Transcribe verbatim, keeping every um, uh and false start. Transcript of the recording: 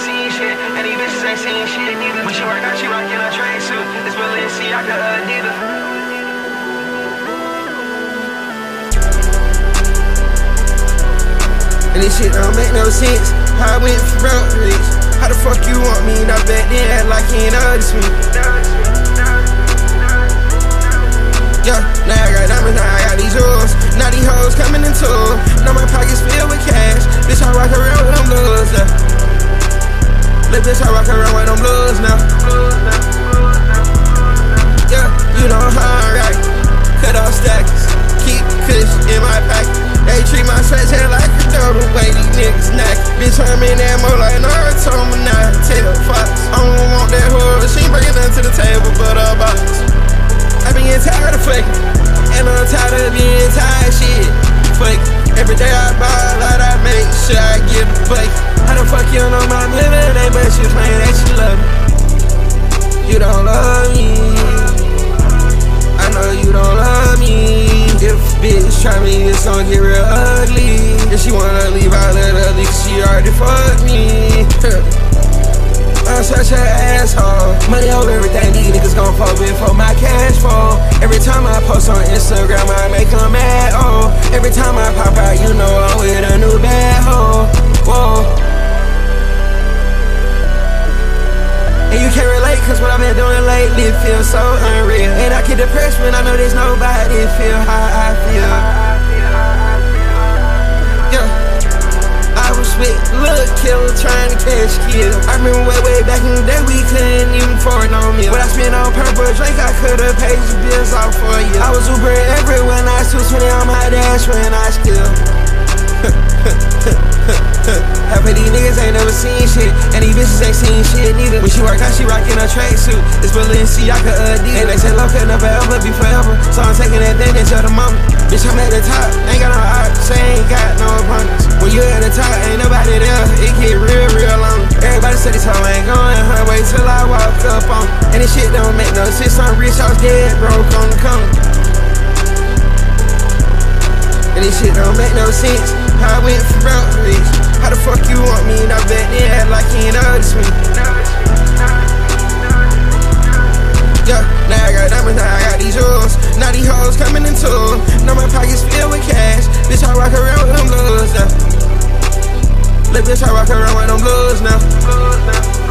seen shit, and these bitches ain't seen shit neither. When she work out, she rockin' a train suit. It's Balenciaga Adidas. And this shit don't make no sense. How I went from broke to rich. How the fuck you want me? Not back then, act like you ain't noticed me. Yeah, now I got diamonds, now I got these jewels. Now these hoes coming in tour. Now my pockets filled with cash. Bitch, I rock around with them blues now. Little bitch, I rock around with them blues now. Yeah, you know how I rock. Cut off stackers, keep kush in my pocket. They treat my stretch head like a dope, the way these niggas knock. Bitch, I'm in that mode like Naruto, but now tell Fox. I don't want that whore, she ain't bringing nothing to the table but a box. I been getting tired of fucking, and I'm tired of being tired of shit. Fuck, every day I ball out, I make sure I get a bucket. How the fuck you don't know my living name, but you claim that you love me. You don't love me, I know you don't love me. If bitch try me, it's gon' get real ugly. If she wanna leave, I let her leave, cause she already fucked me. I'm such an asshole. Money over everything, these niggas gon' fall before my cash fall. Every time I post on Instagram, I make them mad, oh. Every time I pop out, you know I'm with a new bad hoe. Whoa. And you can't relate, cause what I've been doing lately feels so unreal. And I get depressed when I know there's nobody feel how I feel. Yeah, I was with Lil' Killer trying to catch kill. I remember way, way back in the day we couldn't even afford no meal. What I spent on purple drink, I could've paid the bills off for you. I was Uber everywhere, and I was two twenty on my dash when I still. Half of these niggas ain't never seen shit, and these bitches ain't seen shit neither. When she work out, she rockin' a train suit. It's Balenciaga Adidas. And they say love can never ever be forever, so I'm taking advantage of the moment. Bitch, I'm at the top, ain't got no odds, ain't got no opponents. When you at the top, ain't nobody there, it get real, real long. Everybody said this hoe ain't going her way till I walk up on it. And this shit don't make no sense, I'm rich, I was dead, broke on the corner. And this shit don't make no sense. How I went from broke to rich. How the fuck you want me? Not back then, act like you ain't noticed me. Yeah, now I got diamonds, now I got these jewels. Now these hoes coming in tour. Now my pockets filled with cash. Bitch, I rock around with them blues now. Little bitch, I rock around with them blues now.